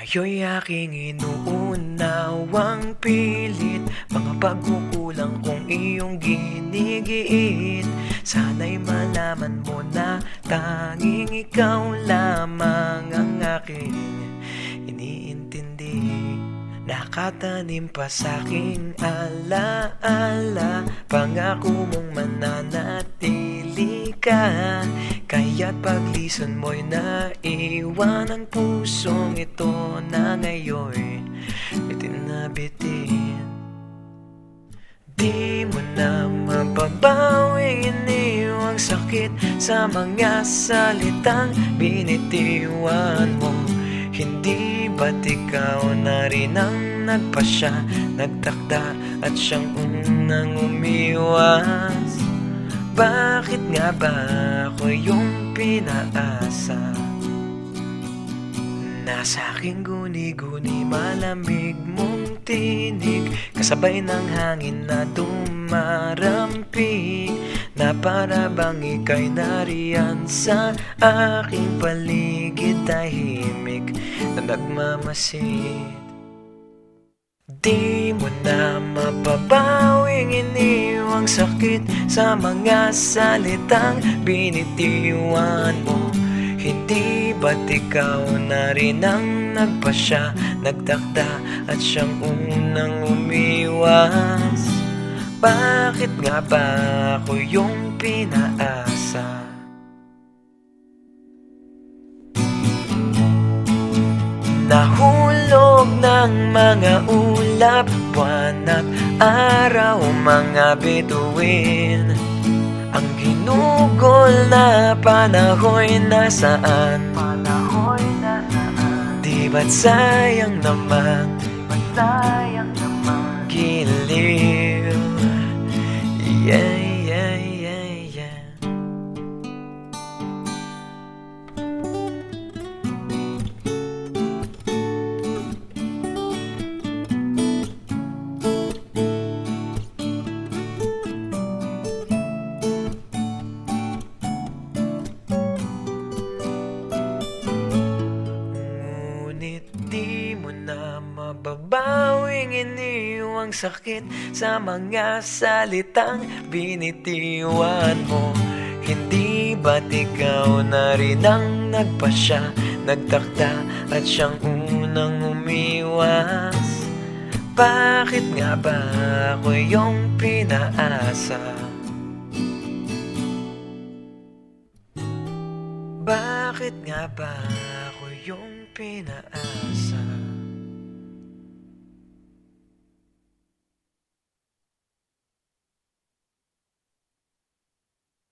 Ngayo'y aking inuunawang pilit mga pagkukulang kong iyong ginigiit. Sana'y malaman mo na tanging ikaw lamang ang aking iniintindi. Nakatanim pa sa'king alaala, pangako mong mananatili ka. Kaya't paglison mo'y naiwan ang pusong ito na ngayon itinabitin. Di mo na mapabawing iniwang sakit sa mga salitang binitiwan mo. Hindi ba't ikaw na rin ang nagpasya, nagtakda at siyang unang umiwas? Bakit nga ba ako yung pinaasa? Nasa aking guni-guni malamig mong tinig, kasabay ng hangin na dumarampi, na para bang ika'y nariyan sa aking paligid, tahimik na nagmamasid. Di mo na mapabawing iniwang sakit sa mga salitang binitiwan mo. Hindi ba't ikaw na rin ang nagpasya, nagtakda at siyang unang umiwas? Bakit nga ba ako yung pinaasa? Nahulog ng mga ulap, buwan at araw, mga bituin. Ang ginugol na panahon'y nasaan? Di ba't sayang naman? Giliw. Yeah, yeah, yeah, yeah. Di mo na mababawing iniwang sakit sa mga salitang binitiwan mo. Hindi ba't ikaw na rin ang nagpasya, nagtakda at siyang unang umiwas? Bakit nga ba ako yung pinaasa? Bakit nga ba ako yung pinaasa?